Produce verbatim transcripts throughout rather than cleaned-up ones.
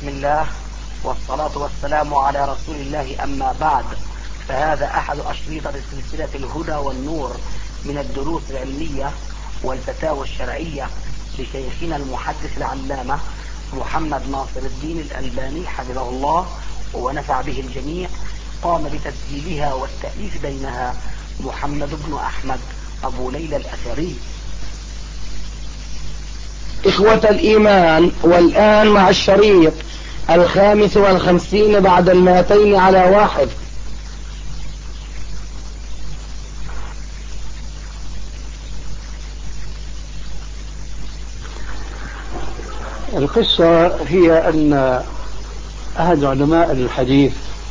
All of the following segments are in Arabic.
بسم الله والصلاة والسلام على رسول الله، أما بعد، فهذا أحد أشريطة سلسلة الهدى والنور من الدروس العلمية والفتاوى الشرعية لشيخنا المحدث العلامة محمد ناصر الدين الألباني حفظه الله ونفع به الجميع. قام بتسجيلها والتأليف بينها محمد بن أحمد أبو ليلى الأثري. إخوة الإيمان، والآن مع الشريط الخامس والخمسين بعد المائتين على واحد. القصة هي أن أحد علماء الحديث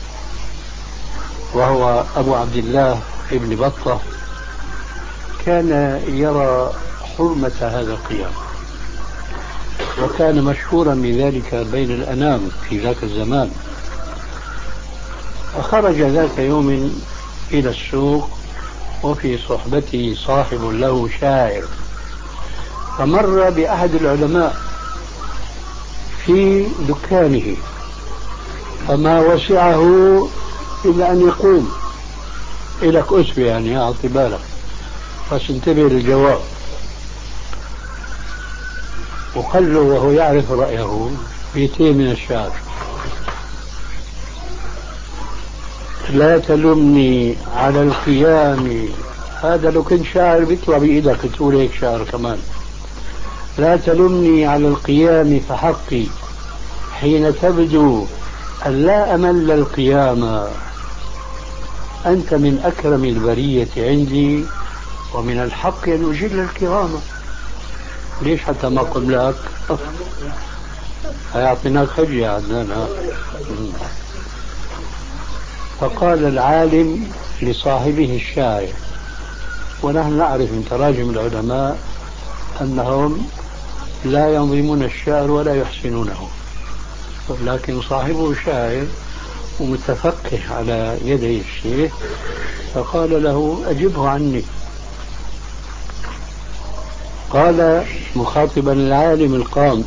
وهو أبو عبد الله ابن بطة كان يرى حرمة هذا القيام، وكان مشهورا بذلك بين الأنام في ذاك الزمان. فخرج ذات يوم إلى السوق وفي صحبته صاحب له شاعر، فمر بأحد العلماء في دكانه، فما وسعه إلا أن يقوم إلك أسبة، يعني أعطي بالك بس انتبه للجواب. وقال له وهو يعرف رأيه بيتين من الشعر: لا تلمني على القيام. هذا لو كنت شاعر بيطلع بإيدك تقول هيك شعر كمان. لا تلمني على القيام فحقي حين تبدو أن لا أمل القيام. أنت من أكرم البرية عندي، ومن الحق أن أجل الكرام. ليش حتى ما قم لك هيعطيناك حجة عندنا. فقال العالم لصاحبه الشاعر، ونحن نعرف من تراجم العلماء أنهم لا ينظمون الشعر ولا يحسنونه، لكن صاحبه شاعر ومتفقه على يدي الشيخ، فقال له أجبه عني. قال مخاطبا العالم القائم: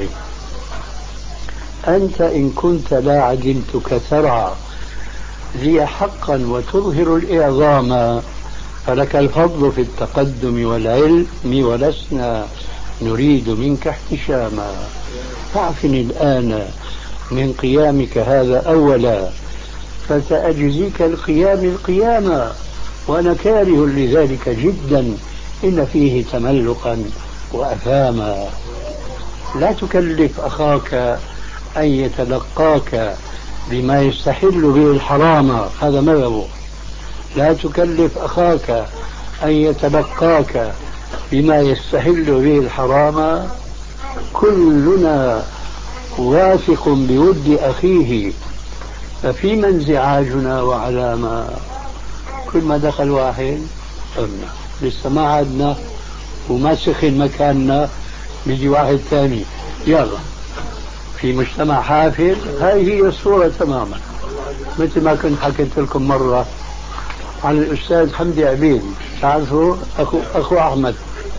أنت إن كنت لا عدمتك ترعى لي حقا وتظهر الإعظام، فلك الفضل في التقدم والعلم، ولسنا نريد منك احتشاما. فاعفني الآن من قيامك هذا أولا، فسأجزيك القيام القياما، وأنا كاره لذلك جدا، إن فيه تملقا وأثاما. لا تكلف أخاك أن يتلقاك بما يستحل به الحرام، هذا مذهبه. لا تكلف أخاك أن يتلقاك بما يستحل به الحرام. كلنا واثق بود أخيه، ففيما انزعاجنا وعلاما. كل ما دخل واحد قلنا لسه ما عدنا وما سخن مكاننا، بيجي واحد ثاني يلا في مجتمع حافل. هاي هي الصورة تماما، مثل ما كنت حكيت لكم مرة عن الأستاذ حمدي عبيد، تعرفوا أخو, أخو أحمد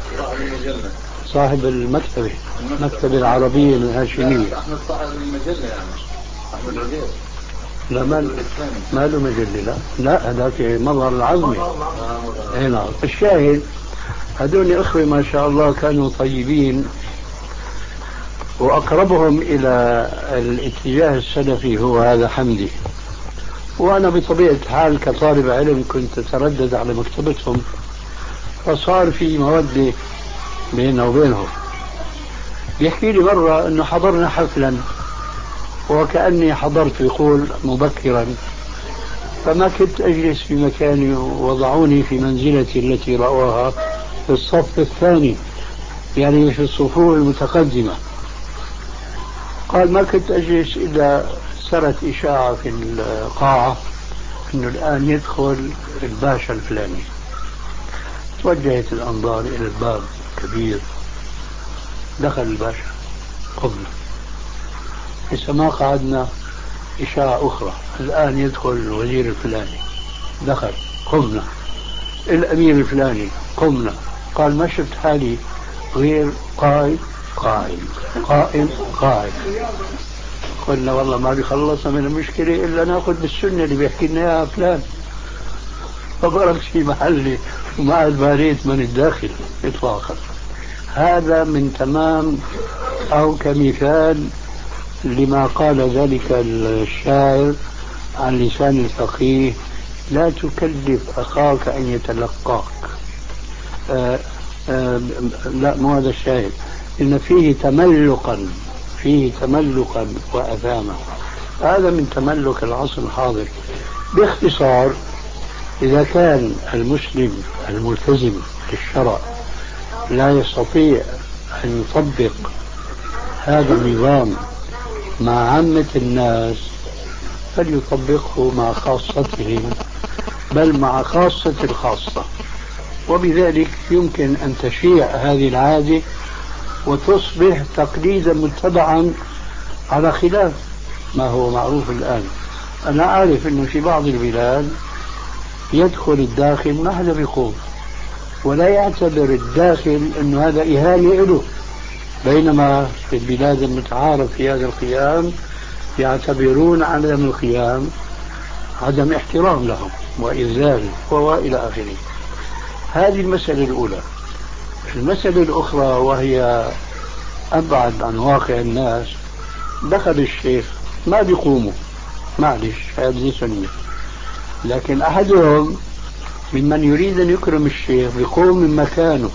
صاحب المكتبة المكتبة العربية الهاشمية. أحمد صاحب المجلة يعني أحمد عبيد. لا ما ما له مجلة، لا لا هذاك مظهر العظمي. هنا الشاهد هذول أخوة ما شاء الله كانوا طيبين، وأقربهم إلى الاتجاه السلفي هو هذا حمدي. وأنا بطبيعة الحال كطالب علم كنت أتردد على مكتبتهم، فصار في مودة بيننا وبينهم. يحكي لي مرة أنه حضرنا حفلا وكأني حضرت يقول مبكرا، فما كنت أجلس في مكاني ووضعوني في منزلتي التي رأوها في الصف الثاني، يعني في الصفوف المتقدمة. قال ما كنت أجلس إلا سرت إشاعة في القاعة أنه الآن يدخل الباشا الفلاني. توجهت الأنظار إلى الباب الكبير، دخل الباشا، قمنا. لسه ما قعدنا، إشاعة أخرى، الآن يدخل الوزير الفلاني، دخل، قمنا. الأمير الفلاني، قمنا. قال ما شفت حالي غير قائد قائد قائد قائد. قلنا والله ما بيخلصنا من المشكلة إلا نأخذ بالسنة اللي بيحكي لنا إياها فلان، فبرك في محلي وما الباريت من الداخل إطلاقا. هذا من تمام أو كمثال لما قال ذلك الشاعر عن لسان الفقيه: لا تكلف أخاك أن يتلقاك. آآ آآ لا مو هذا الشاعر، إن فيه تملقا فيه تملقا وأثاما. هذا من تملك العصر الحاضر. باختصار، إذا كان المسلم الملتزم بالشرع لا يستطيع أن يطبق هذا النظام مع عامة الناس فليطبقه مع خاصتهم، بل مع خاصة الخاصة، وبذلك يمكن أن تشيع هذه العادة وتصبح تقليدا متبعا على خلاف ما هو معروف الآن. أنا أعرف أنه في بعض البلاد يدخل الداخل ما حدا بيقوم ولا يعتبر الداخل أنه هذا إهانة له، بينما في البلاد المتعارف في هذا القيام يعتبرون عدم القيام عدم احترام لهم وإذلال وإلى آخره. هذه المسألة الأولى. المسألة الأخرى وهي أبعد عن واقع الناس: دخل الشيخ ما بيقوموا، معلش هذه سنة، لكن أحدهم ممن يريد أن يكرم الشيخ بيقوم من مكانه،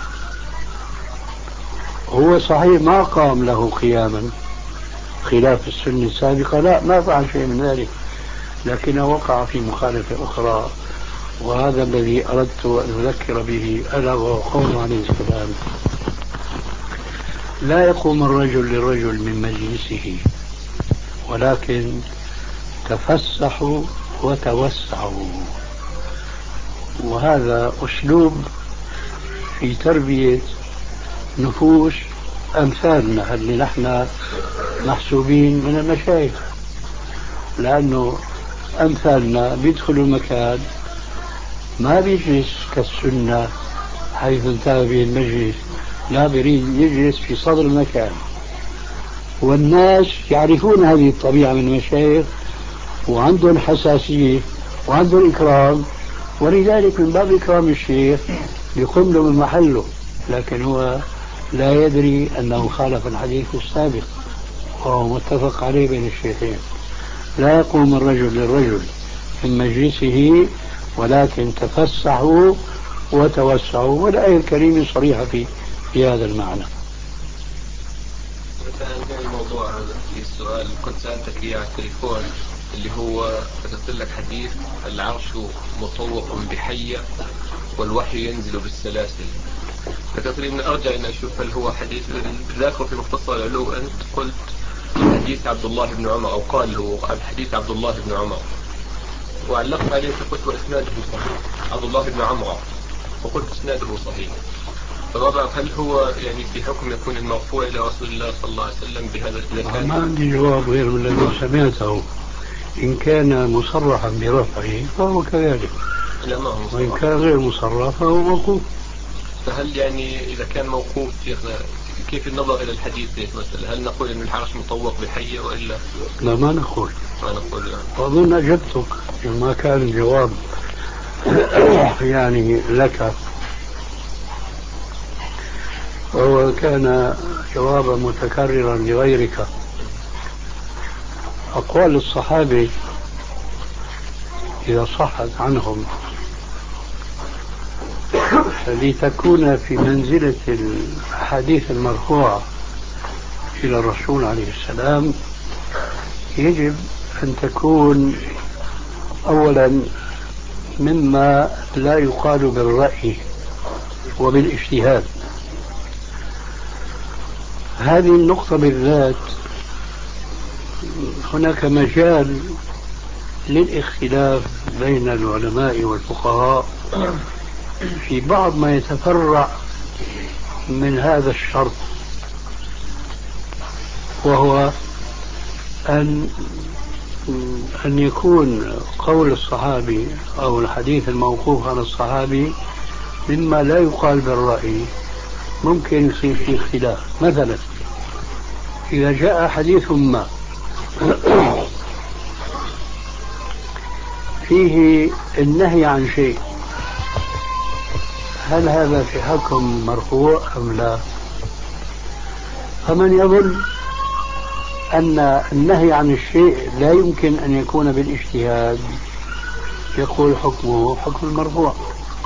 هو صحيح ما قام له قياما خلاف السنة السابقة، لا ما فعل شيء من ذلك، لكنه وقع في مخالفة أخرى، وهذا الذي أردت أن أذكر به، ألا وهو قوله عليه السلام: لا يقوم الرجل للرجل من مجلسه ولكن تفسحوا وتوسعوا. وهذا أسلوب في تربية نفوس أمثالنا اللي نحن محسوبين من المشايخ، لأنه أمثالنا بيدخلوا المكان ما بيجلس كالسنة حيث انتهى به المجلس، لا بيريد يجلس في صدر المكان، والناس يعرفون هذه الطبيعة من المشايخ وعندهم حساسية وعندهم إكرام، ولذلك من باب إكرام الشيخ يقوم له من محله، لكن هو لا يدري أنه خالف الحديث السابق وهو متفق عليه بين الشيخين: لا يقوم الرجل للرجل من مجلسه ولكن تفسحوا وتوسعوا. والآية الكريمة صريحة في في هذا المعنى. مثلا الموضوع هذا في السؤال كنت سألتك إياه على التليفون، اللي هو ذكرت لك حديث: العرش مطوق بحية والوحي ينزل بالسلاسل. ذكرت لي من أرجع أن أشوف هل هو حديث ذاكر في مختصر العلو. أنت قلت حديث عبد الله بن عمر، أو قال هو الحديث عبد الله بن عمر، وعلقت عليه فقلت وإسناده صحيح، عبد الله بن عمر، وقلت إسناده صحيح. فما هل هو يعني في حكم يكون المرفوع إلى رسول الله صلى الله عليه وسلم بهذا إذا كان؟ ما عندي جواب غير من الذي سمعته. إن كان مصرحا برفعه فهو كذلك، وإن كان غير مصرح فهو موقوف. فهل يعني إذا كان موقوف كيف النظر إلى الحديث مثلا؟ هل نقول إن الحرش مطوق بحية وإلا؟ لا ما نقول ما نقول يعني. وأظن أجبتك ما كان الجواب يعني لك، وهو كان جوابا متكررا لغيرك. أقوال الصحابة إذا صحت عنهم لتكون في منزلة الحديث المرفوع إلى الرسول عليه السلام يجب أن تكون أولا مما لا يقال بالرأي وبالاجتهاد. هذه النقطة بالذات هناك مجال للاختلاف بين العلماء والفقهاء في بعض ما يتفرع من هذا الشرط، وهو أن أن يكون قول الصحابي أو الحديث الموقوف عن الصحابي مما لا يقال بالرأي، ممكن يصير فيه اختلاف. مثلا إذا جاء حديث ما فيه النهي عن شيء، هل هذا في حكم مرفوع أم لا؟ فمن يظن أن النهي عن الشيء لا يمكن أن يكون بالاجتهاد يقول حكمه حكم المرفوع.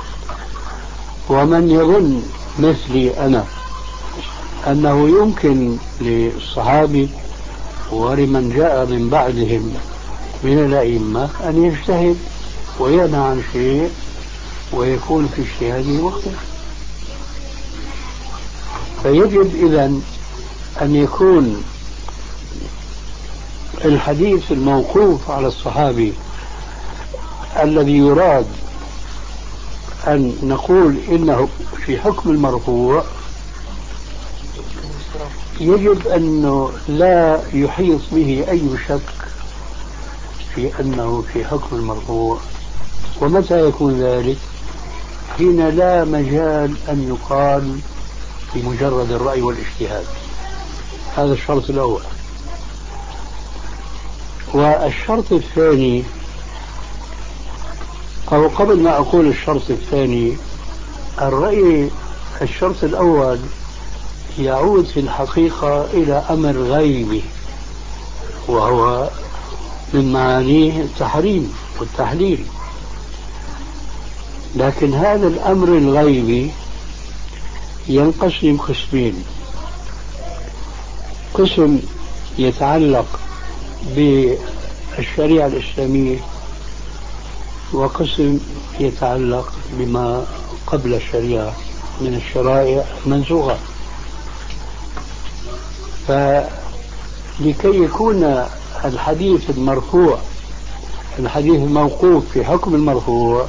ومن يظن مثلي أنا أنه يمكن للصحابي ولمن جاء من بعدهم من الأئمة أن يجتهد وينهى عن شيء ويكون في اجتهاده مخطئ، فيجب إذن أن يكون الحديث الموقوف على الصحابي الذي يراد أن نقول إنه في حكم المرفوع يجب أنه لا يحيط به أي شك في أنه في حكم المرفوع. ومتى يكون ذلك؟ حين لا مجال أن يقال بمجرد الرأي والاجتهاد. هذا الشرط الأول. والشرط الثاني، أو قبل ما أقول الشرط الثاني، الرأي الشرط الأول يعود في الحقيقة إلى أمر غيبي، وهو من معانيه التحريم والتحليل. لكن هذا الأمر الغيبي ينقسم قسمين: قسم يتعلق بالشريعة الإسلامية، وقسم يتعلق بما قبل الشريعة من الشرائع المنسوخة. فلكي يكون الحديث المرفوع الحديث الموقوف في حكم المرفوع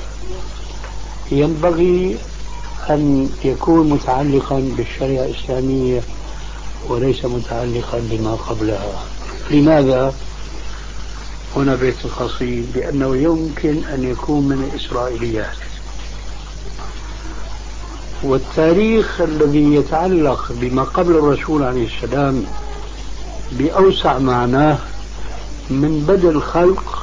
ينبغي أن يكون متعلقا بالشريعة الإسلامية وليس متعلقا بما قبلها. لماذا؟ هنا بيت القصيد: لأنه يمكن أن يكون من الإسرائيليات، والتاريخ الذي يتعلق بما قبل الرسول عليه السلام بأوسع معناه من بدء الخلق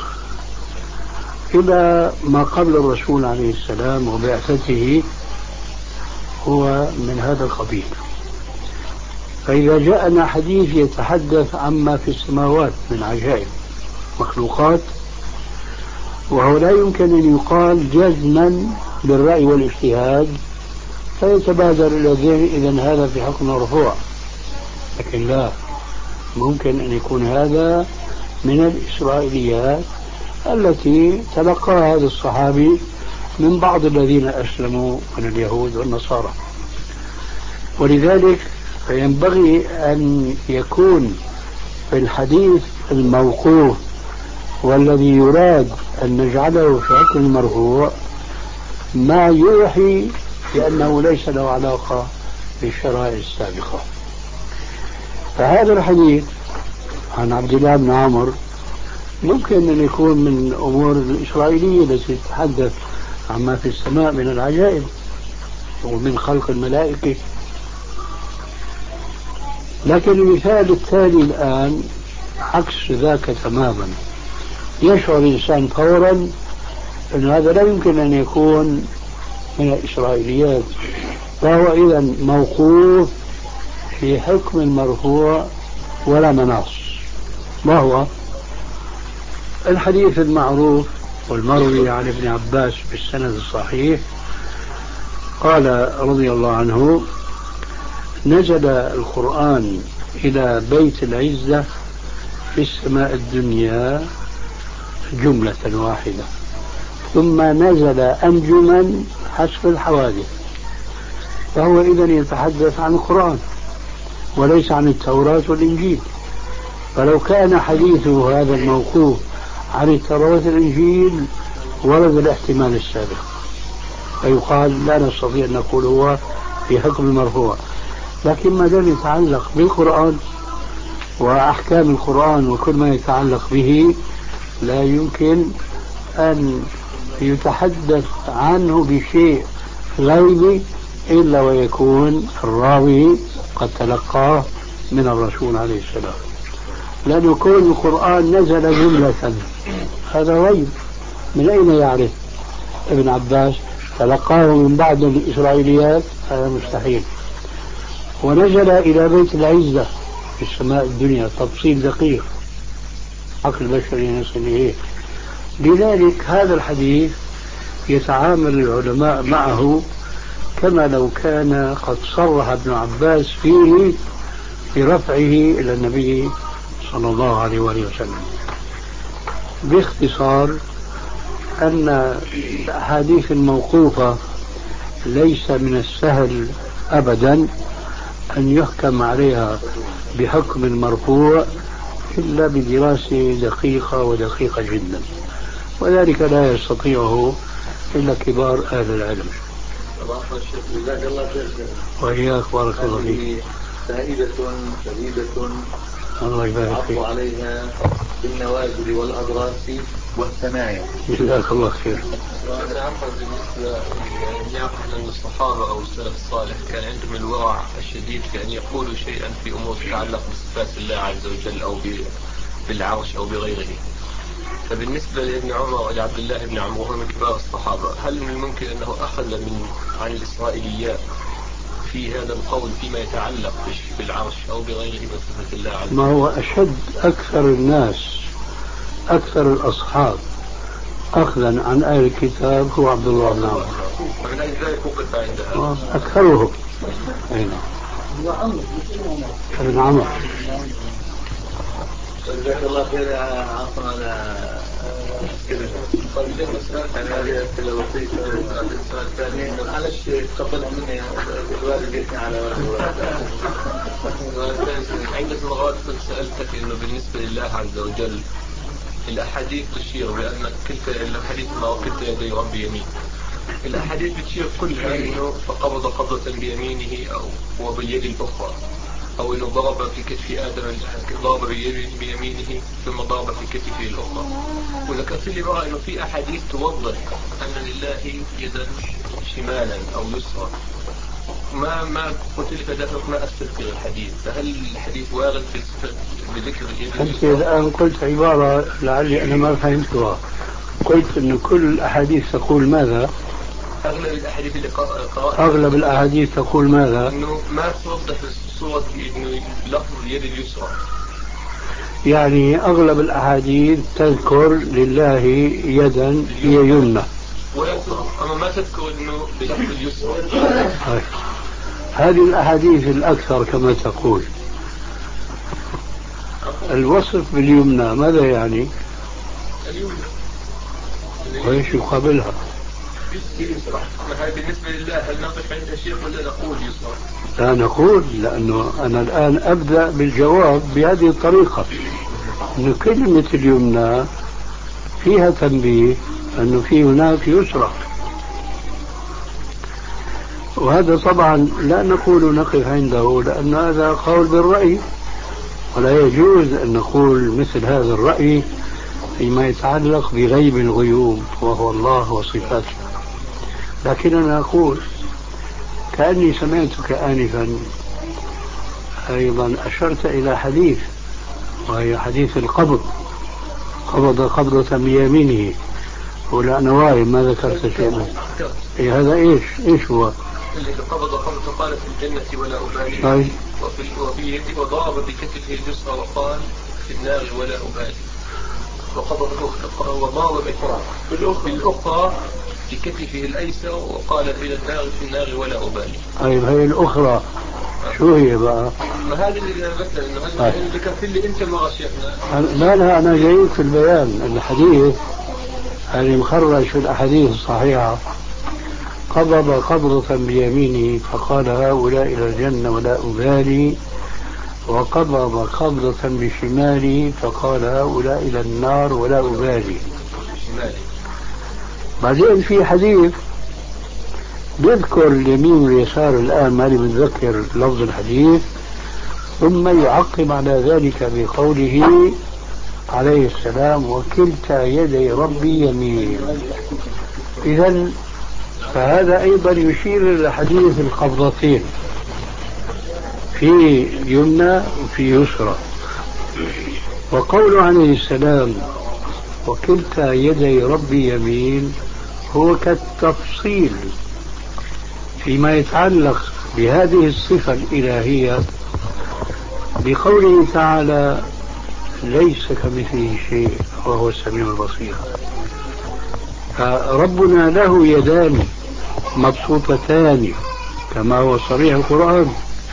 إلى ما قبل الرسول عليه السلام وبعثته هو من هذا القبيل. فإذا جاءنا حديث يتحدث عما في السماوات من عجائب مخلوقات، وهو لا يمكن أن يقال جزما بالرأي والاجتهاد، فيتبادر إلى الذهن إذن هذا في حكم مرفوع. لكن لا، ممكن أن يكون هذا من الإسرائيليات التي تلقاها هذا الصحابي من بعض الذين أسلموا من اليهود والنصارى. ولذلك فينبغي أن يكون في الحديث الموقوف والذي يراد أن نجعله في حكم المرفوع ما يوحي بأنه ليس له علاقة بالشرائع السابقة. فهذا الحديث عن عبد الله بن عمرو ممكن أن يكون من أمور الإسرائيلية التي تتحدث عما في السماء من العجائب ومن خلق الملائكة. لكن المثال الثاني الآن عكس ذاك تماما. يشعر الإنسان فورا أن هذا لا يمكن أن يكون من الإسرائيليات، فهو إذن موقوف في حكم المرفوع ولا مناص. ما هو الحديث المعروف والمروي عن ابن عباس بالسند الصحيح قال رضي الله عنه: نزل القرآن إلى بيت العزة في السماء الدنيا جملة واحدة، ثم نزل أنجما حسب الحوادث. فهو إذن يتحدث عن القرآن وليس عن التوراة والإنجيل. فلو كان حديثه هذا الموقوف عن التوراة والإنجيل ورد الاحتمال السابق، فيقال لا نستطيع أن نقول هو في حكم المرفوع. لكن ما دام يتعلق بالقرآن وأحكام القرآن وكل ما يتعلق به لا يمكن أن يتحدث عنه بشيء غيبي إلا ويكون الراوي قد تلقاه من الرسول عليه السلام. لأنه كون القرآن نزل جملة هذا غيب، من أين يعرف؟ ابن عباس تلقاه من بعض الإسرائيليات، هذا مستحيل. ونزل إلى بيت العزة في السماء الدنيا، تفصيل دقيق عقل بشري يصل إليه. لذلك هذا الحديث يتعامل العلماء معه كما لو كان قد صرح ابن عباس فيه برفعه إلى النبي صلى الله عليه وآله وسلم. باختصار أن الأحاديث الموقوفة ليس من السهل أبدا أن يحكم عليها بحكم المرفوع إلا بدراسة دقيقة ودقيقة جدا، وذلك لا يستطيعه إلا كبار أهل العلم. وإياك بارك الله فيك. فائدة شديدة الله يبارك فيك. عليها بالنوازل والأضراس والثنايا. جزاك الله خير. أنا أعرف بالنسبة يعني أعرف أن الصحابة أو السلف الصالح كان عندهم الورع الشديد في أن يقولوا شيئا في أمور تتعلق بصفات الله عز وجل أو بالعرش أو بغيره. فبالنسبة لابن عمر ولعبد الله بن عمرو وهو من كبار الصحابة، هل من الممكن أنه أخذ من عن الإسرائيليات في هذا القول فيما يتعلق بالعرش أو بغيره من صفات الله عز وجل؟ ما هو أشد أكثر الناس أكثر الأصحاب أخذا عن أهل الكتاب هو عبد الله بن عمرو، ومن أجل ذلك وقف عندها أكثرهم. أين ابن عمر. جزاك الله خير. عفوا على هذه الأسئلة بسيطة. السؤال الثاني معلش تقبلها مني الوالد يثني على عند المرات كنت سألتك إنه بالنسبة لله عز وجل الأحاديث تشير بأن كلتا الأحاديث ما وكلتا يدي ربي يمين. الأحاديث بتشير كلها إنه فقبض قبضة بيمينه أو هو باليد الأخرى، أو إنه ضرب في كتف آدم ضرب بيمينه ثم ضرب في كتفه الأخرى. وذكرت لي بقى إنه في أحاديث توضح أن لله يدا شمالا أو يسرا. ما ما قلت لي فدافق ما أستذكر الحديث، فهل الحديث وارد في بذكر اليد؟ أنت الآن قلت عبارة لعلي أنا ما فهمتها. قلت إن كل الأحاديث تقول ماذا؟ أغلب الأحاديث اللي قرأت أغلب الأحاديث تقول ماذا؟ إنه ما توضح في صورة إنه لفظ اليد اليسرى. يعني أغلب الأحاديث تذكر لله يدا هي يمنى، أما ما تذكر إنه بلفظ اليسرى. هذه الأحاديث الأكثر كما تقول. الوصف باليمنى ماذا يعني؟ اليمنى وإيش يقابلها؟ هذا بالنسبة لله هل نقف عند شيء ولا نقول يسرى؟ لا نقول، لأنه أنا الآن أبدأ بالجواب بهذه الطريقة، أن كلمة اليمنى فيها تنبيه أنه في هناك يسرى، وهذا طبعا لا نقول نقف عنده لأن هذا قول بالرأي، ولا يجوز أن نقول مثل هذا الرأي فيما يتعلق بغيب الغيوب وهو الله وصفاته. لكننا نقول كأني سمعتك آنفا أيضا أشرت إلى حديث، وهي حديث القبض، قبض قبضة بيمينه، ولا أنا واعي ما ذكرت شيئا. إيه هذا إيش إيش هو؟ اللي قبض قبضة قال في الجنة ولا أبالي. طيب. وفي يده وضرب بكتفه اليسرى وقال في النار ولا أبالي. وقبض الأخرى وضرب بالأخرى في كتفه الأيسر وقال إلى النار في النار ولا أبالي. طيب هي الأخرى شو هي بقى؟ ما هذا اللي مثلا إنه هذا اللي كان في اللي أنت ما شيخنا. لا لا أنا جايك في البيان. الحديث هذه مخرج في الأحاديث الصحيحة، قبض قبضة بيمينه فقال هؤلاء إلى الجنة ولا أبالي، وقبض قبضة بشماله فقال هؤلاء إلى النار ولا أبالي. بعدين في حديث بيذكر اليمين واليسار، الآن مالي بتذكر لفظ الحديث، ثم يعقب على ذلك بقوله عليه السلام وكلتا يدي ربي يمين. إذن فهذا أيضا يشير إلى حديث القبضتين، في يمنى وفي يسرى. وقول عليه السلام وكلتا يدي ربي يمين هو كالتفصيل فيما يتعلق بهذه الصفة الإلهية بقوله تعالى ليس كمثله شيء وهو السميع البصير. فربنا له يدان مبسوطتان كما هو صريح القرآن،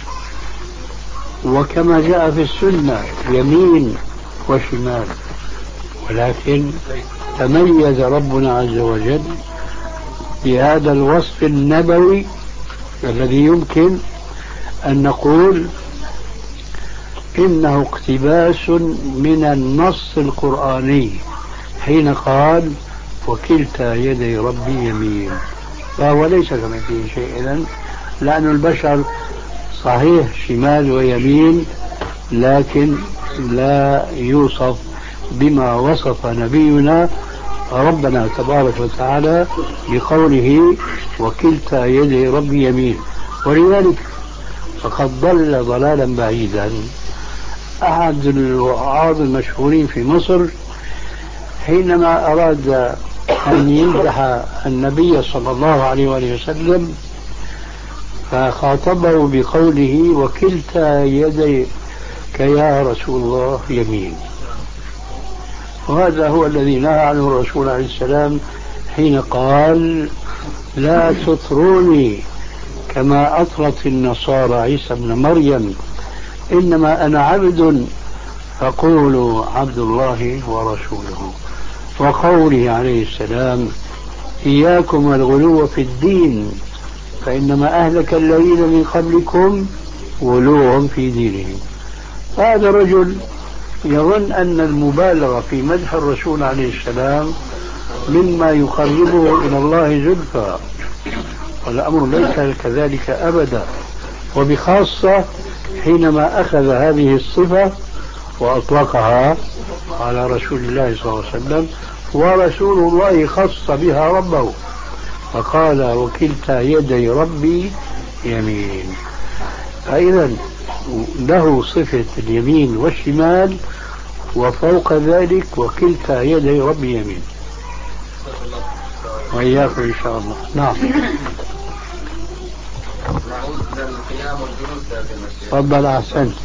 وكما جاء في السنة يمين وشمال، ولكن تميز ربنا عز وجل بهذا الوصف النبوي الذي يمكن أن نقول إنه اقتباس من النص القرآني حين قال وكلتا يدي ربي يمين، فهو ليس كمثله شيء إذن، لأن البشر صحيح شمال ويمين لكن لا يوصف بما وصف نبينا ربنا تبارك وتعالى بقوله وكلتا يدي ربي يمين. ولذلك فقد ضل ضلالا بعيدا أحد الوعاظ المشهورين في مصر حينما أراد أن يمدح النبي صلى الله عليه وآله وسلم فخاطبه بقوله وكلتا يديك يا رسول الله يمين، وهذا هو الذي نهى عنه الرسول عليه السلام حين قال لا تطروني كما أطرت النصارى عيسى ابن مريم إنما أنا عبد فقولوا عبد الله ورسوله. وقوله عليه السلام إياكم الغلو في الدين فإنما أهلك الذين من قبلكم غلوهم في دينهم. هذا الرجل يظن أن المبالغة في مدح الرسول عليه السلام مما يقربه إلى الله زلفى، والأمر ليس كذلك أبدا، وبخاصة حينما أخذ هذه الصفة وأطلقها على رسول الله صلى الله عليه وسلم، ورسول الله خص بها ربه فقال وكلتا يدي ربي يمين. فإذا له صفة اليمين والشمال، وفوق ذلك وكلتا يدي ربي يمين. وإياكم إن شاء الله. نعم. نعود للقيام والجلوس يا المسجد. تفضل. أحسنت.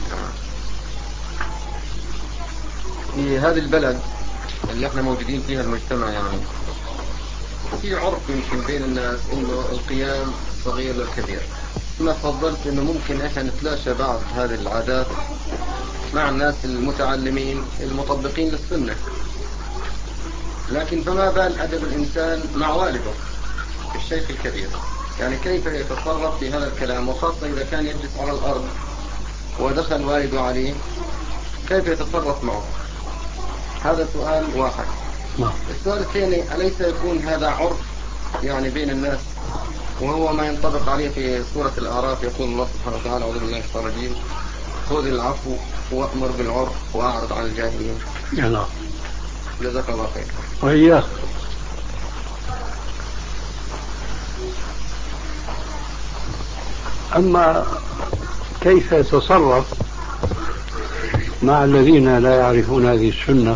في هذه البلد اللي احنا موجودين فيها المجتمع يعني في عرف يمكن بين الناس انه القيام صغير للكبير. ما فضلت انه ممكن احنا نتلاشى بعض هذه العادات مع الناس المتعلمين المطبقين للسنة، لكن فما بال أدب الإنسان مع والده الشيخ الكبير، يعني كيف يتصرف في هذا الكلام، وخاصة إذا كان يجلس على الأرض ودخل والده عليه كيف يتصرف معه؟ هذا سؤال واحد. السؤال الثاني أليس يكون هذا عرف يعني بين الناس، وهو ما ينطبق عليه في سورة الأعراف يقول الله سبحانه وتعالى أعوذ بالله من الشيطان الرجيم خذ العفو وأمر بالعرف وأعرض عن الجاهلين. يلا. جزاك الله خير. وإياك. أما كيف يتصرف مع الذين لا يعرفون هذه السنة،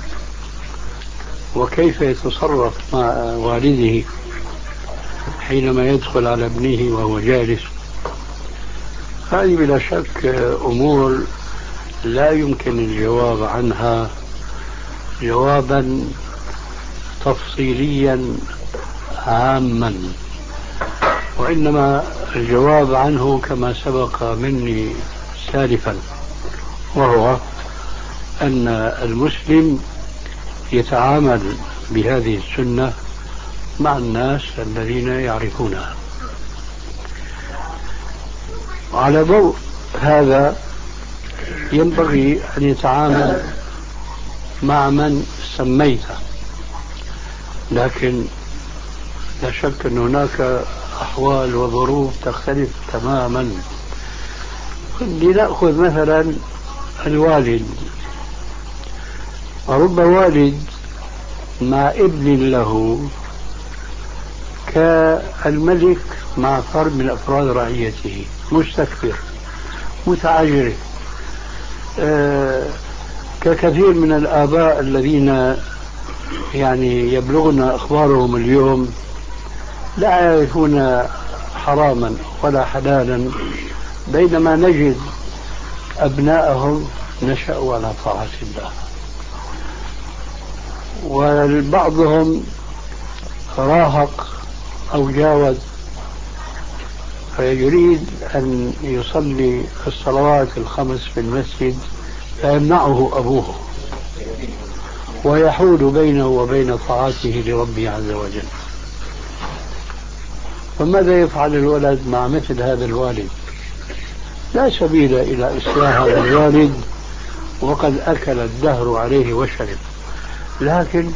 وكيف يتصرف مع والده حينما يدخل على ابنه وهو جالس، هذه بلا شك أمور لا يمكن الجواب عنها جوابا تفصيليا عاما، وإنما الجواب عنه كما سبق مني سالفا، وهو أن المسلم يتعامل بهذه السنة مع الناس الذين يعرفونها. وعلى ضوء هذا ينبغي أن يتعامل مع من سميته، لكن لا شك أن هناك أحوال وظروف تختلف تماما. لنأخذ مثلا الوالد، ورب والد مع ابن له كالملك مع فرد من أفراد رعيته، مستكبر متعجرف، أه ككثير من الآباء الذين يعني يبلغنا أخبارهم اليوم لا يعرفون حراما ولا حلالا، بينما نجد أبناءهم نشأوا على طاعة الله، وبعضهم راهق أو جاوز فيريد أن يصلي الصلوات الخمس في المسجد فيمنعه أبوه ويحول بينه وبين طاعته لربه عز وجل. فماذا يفعل الولد مع مثل هذا الوالد؟ لا سبيل إلى إصلاح هذا الوالد وقد أكل الدهر عليه وشرب، لكن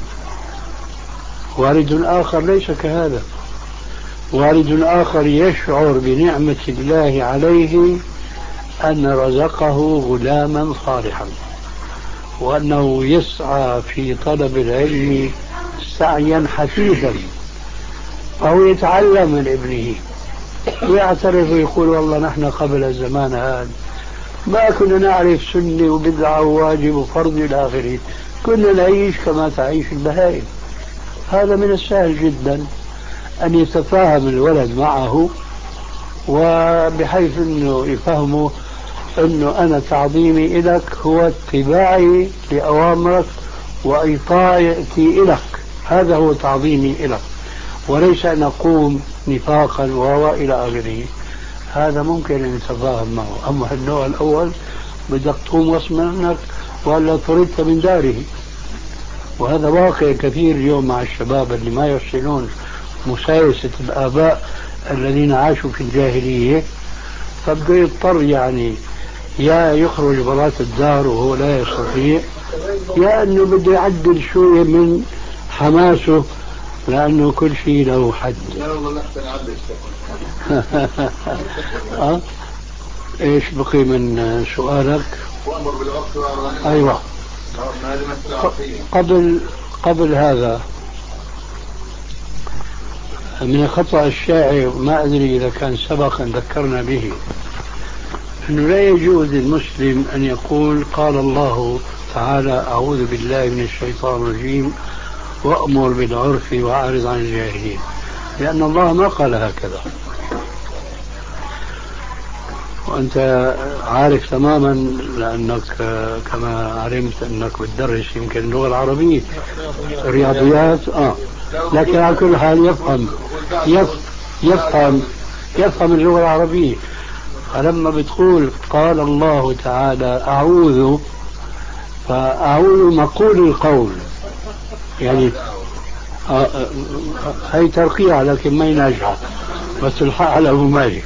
والد آخر ليس كهذا، والد آخر يشعر بنعمة الله عليه أن رزقه غلاما صالحا، وأنه يسعى في طلب العلم سعيا حثيثا، أو يتعلم من ابنه ويعترف ويقول والله نحن قبل الزمان هذا ما كنا نعرف سنة وبدعة وواجب وفرض إلى آخره، كنا نعيش كما تعيش البهائم. هذا من السهل جدا أن يتفاهم الولد معه، وبحيث أنه يفهمه أنه أنا تعظيمي إلك هو اتباعي لأوامرك وإطاعتي إلك، هذا هو تعظيمي إلك، وليس أن أقوم نفاقا وإلى آخره. هذا ممكن أن يتفاهم معه. أما النوع الأول بدك تقوم غصب عنك ولا طردت من داره، وهذا واقع كثير اليوم مع الشباب اللي ما يحسنون مسايسة الآباء الذين عاشوا في الجاهلية، فبده يضطر يعني يا يخرج برات الدار وهو لا يستطيع، يا أنه بده يعدل شوية من حماسه لأنه كل شيء له حد. أه؟ إيش بقي من سؤالك؟ أيوة. قبل قبل هذا من الخطأ الشائع، ما أدري إذا كان سبق أن ذكرنا به، أنه لا يجوز للمسلم أن يقول قال الله تعالى أعوذ بالله من الشيطان الرجيم وأمر بالعرف وأعرض عن الجاهلين، لأن الله ما قال هكذا. وأنت عارف تماما لأنك كما علمت أنك بتدرس يمكن اللغة العربية رياضيات، آه لكن على كل حال يفهم يفهم يفهم اللغة العربية. فلما بتقول قال الله تعالى أعوذ، فأعوذ مقول القول، يعني آه آه هي ترقيع لكن ما يناجح، بس الحق على أبو مالك.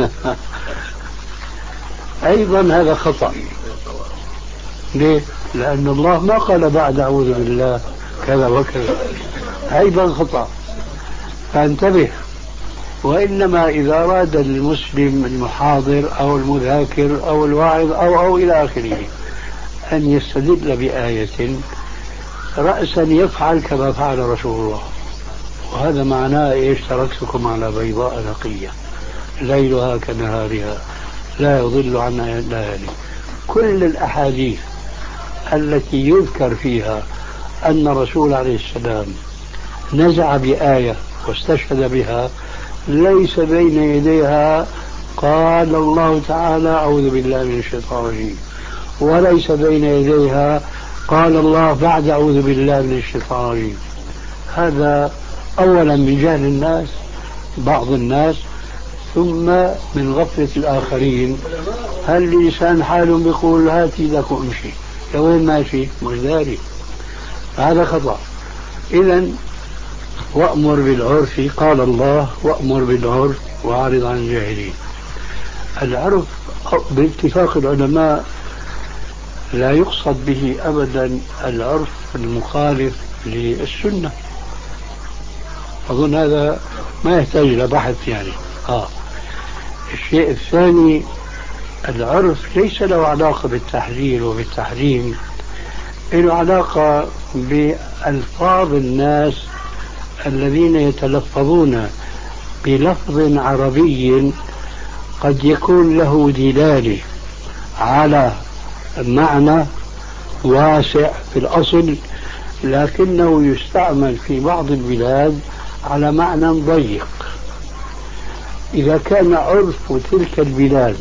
أيضا هذا خطأ. ليه؟ لأن الله ما قال بعد أعوذ بالله كذا وكذا، أيضا خطأ، فانتبه. وإنما إذا أراد المسلم المحاضر أو المذاكر أو الواعظ أو أو إلى آخره أن يستدل بآية رأسا يفعل كما فعل رسول الله، وهذا معناه إيش؟ تركتكم على بيضاء نقية ليلها كنهارها لا يضل عنها إلا هالك. كل الأحاديث التي يذكر فيها أن الرسول عليه السلام نزع بآية واستشهد بها ليس بين يديها قال الله تعالى أعوذ بالله من الشيطان الرجيم، وليس بين يديها قال الله بعد أعوذ بالله من الشيطان الرجيم. هذا أولا من جهل الناس بعض الناس، ثم من غفلة الآخرين. هل لسان حال بيقول هاتي لك امشي، لوين ماشي؟ مش داري. هذا خطأ. إذن وأمر بالعرف قال الله وأمر بالعرف وأعرض عن الجاهلين. العرف باتفاق العلماء لا يقصد به أبدا العرف المخالف للسنة، أظن هذا ما يحتاج إلى بحث يعني. آه. الشيء الثاني، العرف ليس له علاقة بالتحليل وبالتحريم، له علاقة بألفاظ الناس الذين يتلفظون بلفظ عربي قد يكون له دلالة على معنى واسع في الأصل، لكنه يستعمل في بعض البلاد على معنى ضيق. إذا كان عرف تلك البلاد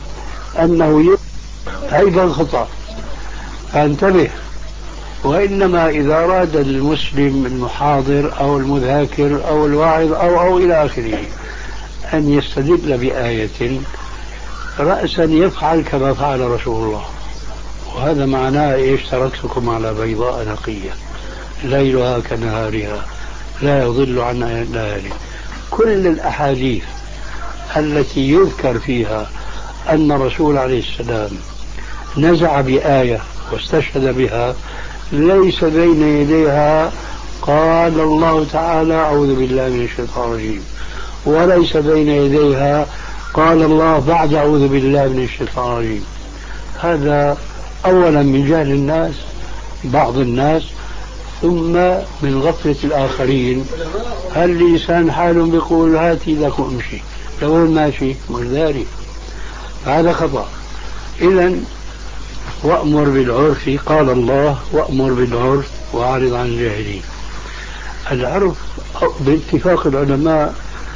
أنه أيضا خطأ، فانتبه. وإنما إذا أراد المسلم المحاضر أو المذاكر أو الواعظ أو أو إلى آخره أن يستدل بآية، رأسا يفعل كما فعل رسول الله، وهذا معناه إيش؟ تركتكم على بيضاء نقية ليلها كنهارها لا يضل عنها إلا هالك. كل الأحاديث التي يذكر فيها أن الرسول عليه السلام نزع بآية واستشهد بها ليس بين يديها قال الله تعالى أعوذ بالله من الشيطان الرجيم، وليس بين يديها قال الله بعد أعوذ بالله من الشيطان الرجيم. هذا أولا من جهل الناس بعض الناس، ثم من غفلة الآخرين. هل لسان حال بيقول هاتي لك امشي، لو ماشي مش داري، هذا خطأ. إذن وأمر بالعرف قال الله وأمر بالعرف وأعرض عن الجاهلين. العرف باتفاق العلماء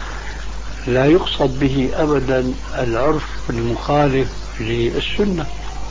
لا يقصد به أبدا العرف المخالف للسنة،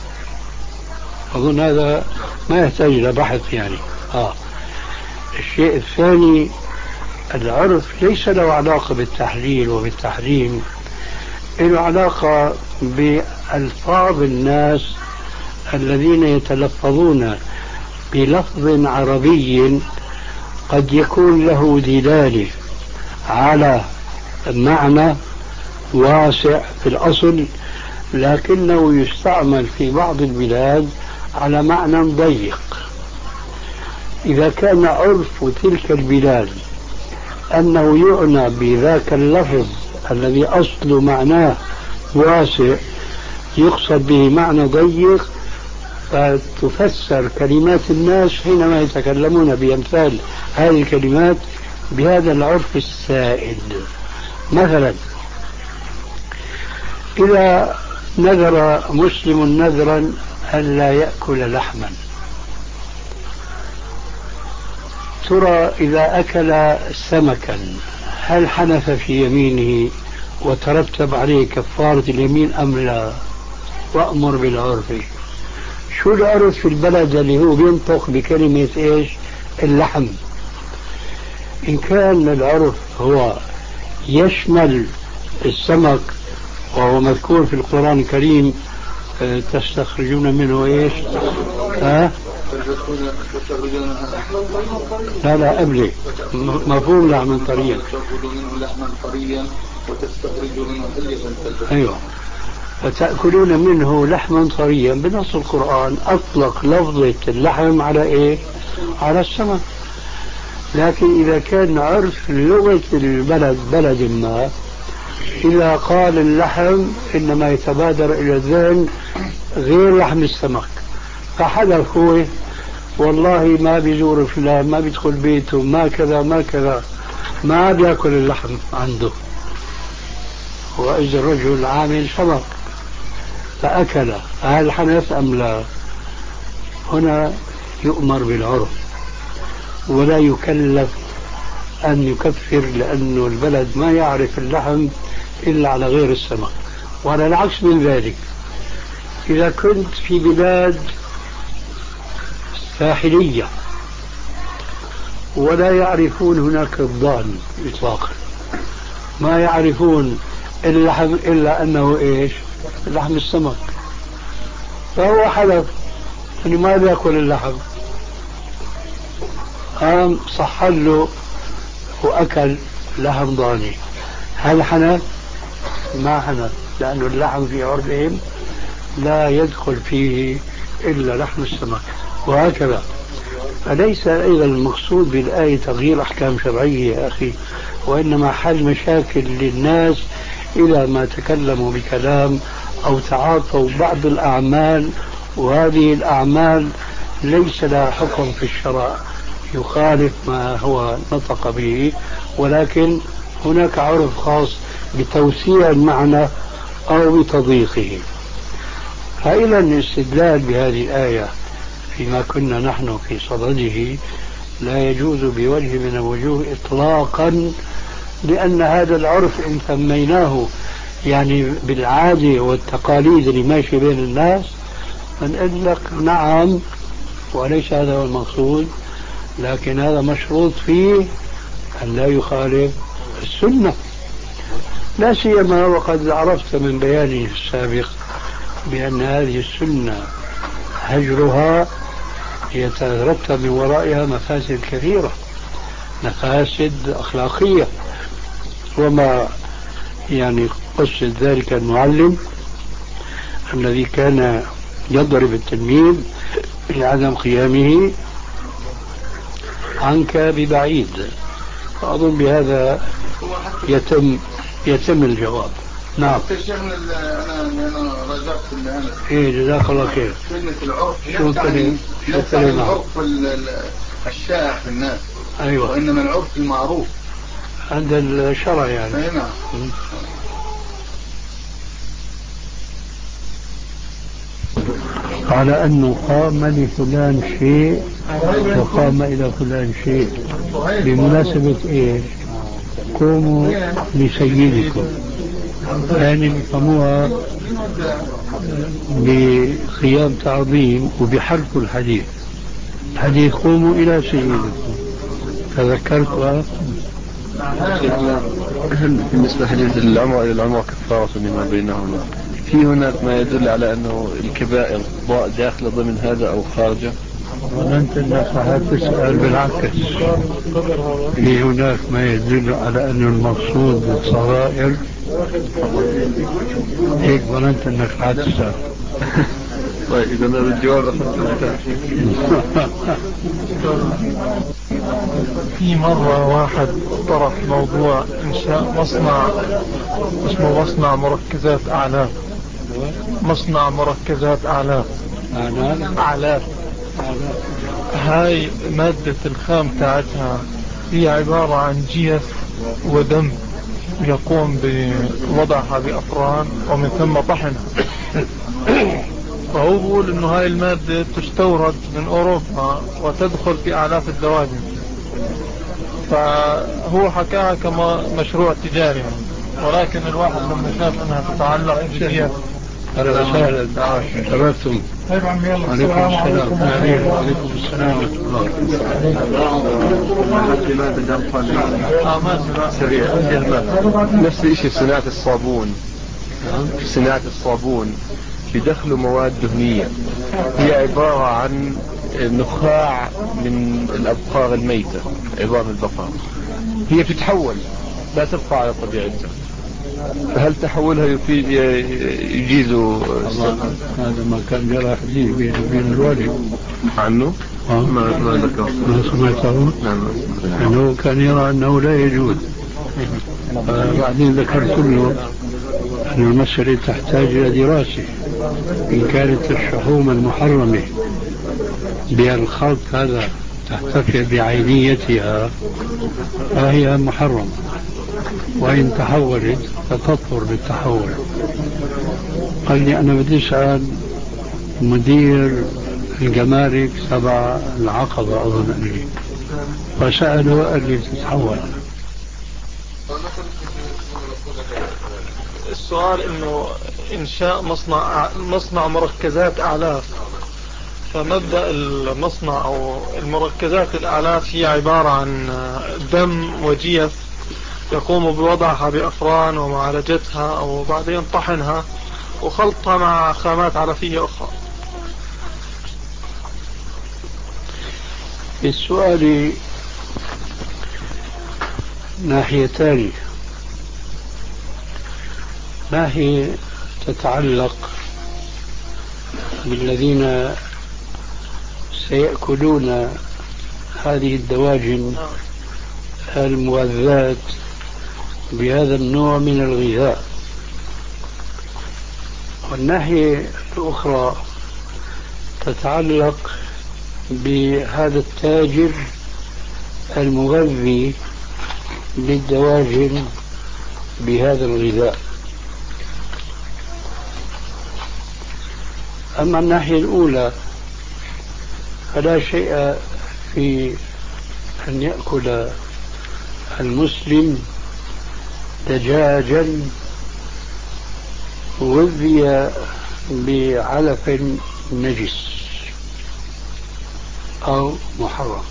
أظن هذا ما يحتاج إلى بحث يعني. آه. الشيء الثاني، العرف ليس له علاقة بالتحليل وبالتحريم، له علاقة بألفاظ الناس الذين يتلفظون بلفظ عربي قد يكون له دلالة على معنى واسع في الأصل، لكنه يستعمل في بعض البلاد على معنى ضيق. إذا كان عرف تلك البلاد أنه يعنى بذاك اللفظ الذي أصل معناه واسع يقصد به معنى ضيق، فتفسر كلمات الناس حينما يتكلمون بأمثال هذه الكلمات بهذا العرف السائد. مثلا إذا نذر مسلم نذرا ألا يأكل لحما، ترى إذا أكل سمكا هل حنث في يمينه وترتب عليه كفارة اليمين أم لا؟ وأمر بالعرف. شو العرف في البلد اللي هو بينطق بكلمة إيش؟ اللحم. إن كان العرف هو يشمل السمك وهو مذكور في القرآن الكريم تستخرجون منه إيش؟ ها؟ لا لا قبلي مفهوم لحما طريا. أيوة، وتأكلون منه لحما طريا. بنص القرآن أطلق لفظة اللحم على إيه؟ على السمك. لكن إذا كان عرف لغة البلد بلد ما، إذا قال اللحم إنما يتبادر إلى الذهن غير لحم السمك، فحدث هو والله ما بيزور فلان، ما بيدخل بيته، ما كذا ما كذا، ما بيأكل اللحم عنده، وإذا الرجل عامل سمك فأكل، هل حنث أم لا؟ هنا يؤمر بالعرف ولا يكلف أن يكفر، لأنه البلد ما يعرف اللحم إلا على غير السمك. وعلى العكس من ذلك، إذا كنت في بلاد ساحلية ولا يعرفون هناك الضان إطلاقا، ما يعرفون اللحم إلا أنه إيش؟ لحم السمك، فهو حلف أنه ما بيأكل اللحم، قام صحل له وأكل لحم ضاني، هل حنث؟ ما حنث، لأنه اللحم في عرفهم لا يدخل فيه إلا لحم السمك، وهكذا. فليس أيضا المقصود بالآية تغيير أحكام شرعية يا أخي، وإنما حل مشاكل للناس إلى ما تكلموا بكلام أو تعاطوا بعض الأعمال، وهذه الأعمال ليس لها حكم في الشرع يخالف ما هو نطق به، ولكن هناك عرف خاص بتوسيع المعنى أو بتضييقه. فإذا الاستدلال بهذه الآية فيما كنا نحن في صدده لا يجوز بوجه من الوجوه إطلاقا، لأن هذا العرف إن سميناه يعني بالعادة والتقاليد اللي ماشي بين الناس فنقول لك نعم وليس هذا هو المقصود، لكن هذا مشروط فيه أن لا يخالف السنة، لا سيما وقد عرفت من بياني السابق بأن هذه السنة هجرها يترتب من ورائها مفاسد كثيرة، مفاسد أخلاقية. وما يعني قصة ذلك المعلم الذي كان يضرب التلميذ لعدم قيامه عنك ببعيد، فأظن بهذا يتم يتم الجواب. نعم. شيخنا انا انا رجعت اللي انا ايه جزاك الله خير. كلمة العرف شو كلمة ليس العرف الشائع في الناس، ايوه، وانما العرف المعروف عند الشرع يعني. اي نعم. على أنه قام لفلان شيء وقام إلى فلان شيء بمناسبة إيش؟ قوموا لسيدكم، يعني بيسموها بقيام تعظيم وبحرف الحديث، حديث قوموا إلى سيدكم. تذكرت. هل بالنسبة لحديث العمر إلى العمر كفارة لما بينهما، في هناك ما يدل على أنه الكبائر داخل ضمن هذا أو خارجه؟ وأنت النصيحة تسأل بالعكس، في هناك ما يدل على أن المقصود بالصغائر هيك ظننت أنك حتسأل. طيب إذا هذا الجواب أخذت. في مرة واحد طرح موضوع إنشاء مصنع اسمه مصنع مركزات أعلاف، مصنع مركزات أعلاف أعلاف هاي مادة الخام تاعتها هي عبارة عن جيف ودم يقوم بوضعها بأفران ومن ثم طحنها. فهو بيقول انه هاي المادة تستورد من اوروبا وتدخل في اعلاف الدواجن، فهو حكاها كما مشروع تجاري، ولكن الواحد لما شاف انها تتعلق بالجيف. أهلا وسهلا، شرفتم. عليكم السلام. عليكم السلام ورحمة الله. نفس الشيء في صناعة الصابون، في صناعة الصابون بدخلوا مواد دهنية هي عبارة عن نخاع من الأبقار الميتة، عظام البقر، هي تتحول لا تبقى على طبيعتها، فهل تحولها يفيد يجيز؟ هذا ما كان جرى حديث بين وبين الوالي عنه. آه. ما ما ذكر. ما سمعته. نعم. أنه كان يرى أنه لا يجوز. بعدين ذكرت له أن المسألة تحتاج إلى دراسة، إن كانت الشحوم المحرمة بالخلط هذا تحتفي بعينيتها فهي محرمة، وإن تحولت فتطهر بالتحول. قال لي أنا بدي أسأل مدير الجمارك تبع العقبة أظن أني، فسأله قال لي تتحول. السؤال انه انشاء مصنع مصنع مركزات اعلاف، فمبدأ المصنع او المركزات الاعلاف هي عبارة عن دم وجيف يقوم بوضعها بافران ومعالجتها او بعدين طحنها وخلطها مع خامات علفية اخرى. السؤال ناحيتان، ناحية تتعلق بالذين سيأكلون هذه الدواجن المغذاة بهذا النوع من الغذاء، والناحية الأخرى تتعلق بهذا التاجر المغذي للدواجن بهذا الغذاء. أما الناحية الأولى فلا شيء في أن يأكل المسلم دجاجا غذي بعلف نجس أو محرم،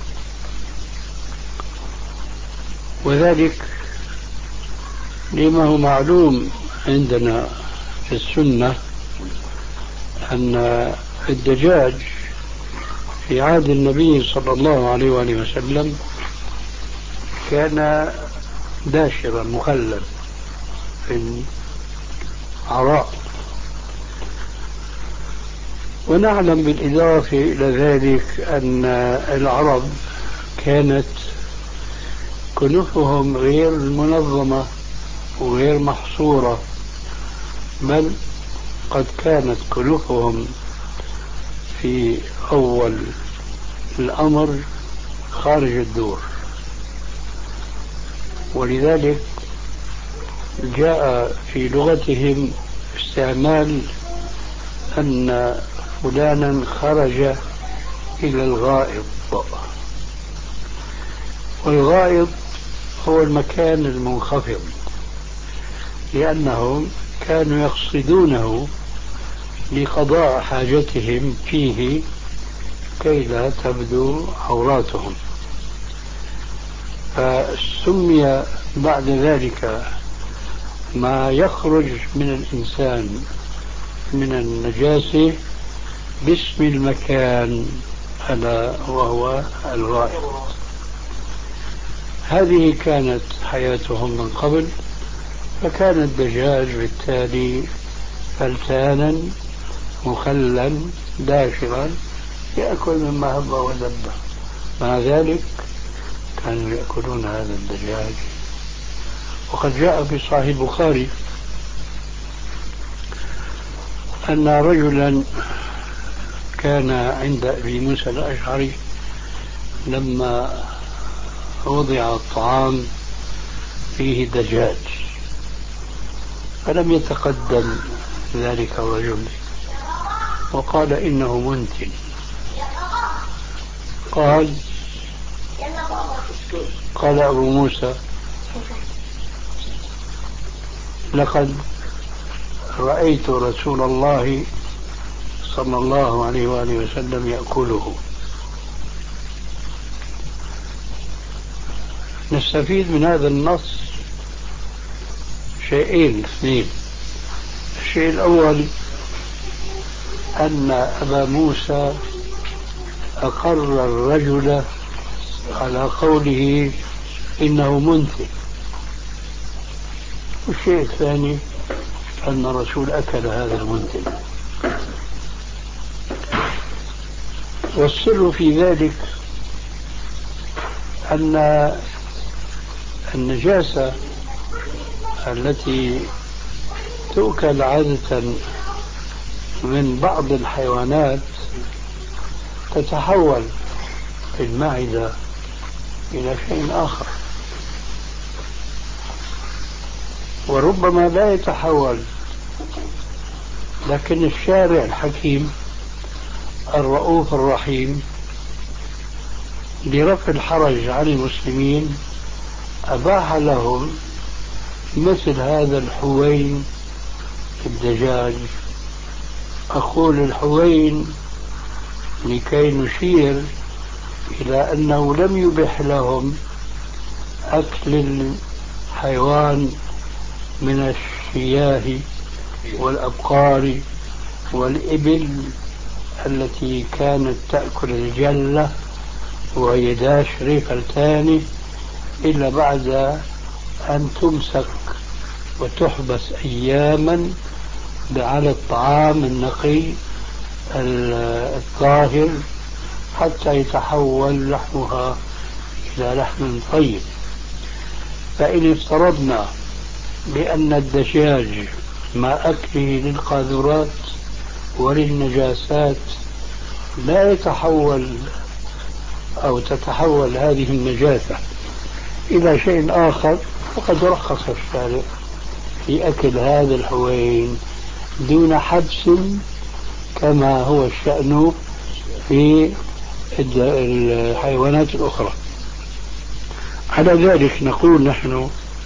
وذلك لما هو معلوم عندنا في السنة أن الدجاج في عهد النبي صلى الله عليه وآله وسلم كان داشرا مخلل في العراء. ونعلم بالإضافة إلى ذلك أن العرب كانت كنوفهم غير منظمة وغير محصورة، بل قد كانت كنوفهم في أول الأمر خارج الدور، ولذلك جاء في لغتهم استعمال أن فلانا خرج إلى الغائط، والغائط هو المكان المنخفض، لأنهم كانوا يقصدونه لقضاء حاجتهم فيه كي لا تبدو عوراتهم، فسمي بعد ذلك ما يخرج من الإنسان من النجاسة باسم المكان ألا وهو الغائط. هذه كانت حياتهم من قبل، فكان الدجاج بالتالي فلتانا مخلا داشرا يأكل مما هب ودب. مع ذلك كانوا يأكلون هذا الدجاج. وقد جاء في صحيح البخاري أن رجلا كان عند أبي موسى الأشعري لما وضع الطعام فيه دجاج، فلم يتقدم ذلك الرجل وقال إنه منتن. قال قال أبو موسى لقد رأيت رسول الله صلى الله عليه وآله وسلم يأكله. نستفيد من هذا النص شيئين اثنين. الشيء الأول أن أبا موسى أقر الرجل على قوله إنه منتن. والشيء الثاني أن الرسول أكل هذا المنتن. والسر في ذلك أن النجاسة التي تؤكل عادة من بعض الحيوانات تتحول في المعدة إلى شيء آخر، وربما لا يتحول، لكن الشارع الحكيم الرؤوف الرحيم لرفع الحرج عن المسلمين أباح لهم مثل هذا الحوين الدجاج. أقول الحوين لكي نشير إلى أنه لم يبح لهم أكل الحيوان من الشياه والأبقار والإبل التي كانت تأكل الجلة وهي داشرة فلتانة إلا بعد أن تمسك وتحبس أياما على الطعام النقي الطاهر حتى يتحول لحمها إلى لحم طيب. فإن افترضنا بأن الدجاج مع أكله للقاذورات وللنجاسات لا يتحول أو تتحول هذه النجاسة إلى شيء آخر، فقد رخص الشارع في أكل هذا الحوين دون حبس كما هو الشأن في الحيوانات الأخرى. على ذلك نقول نحن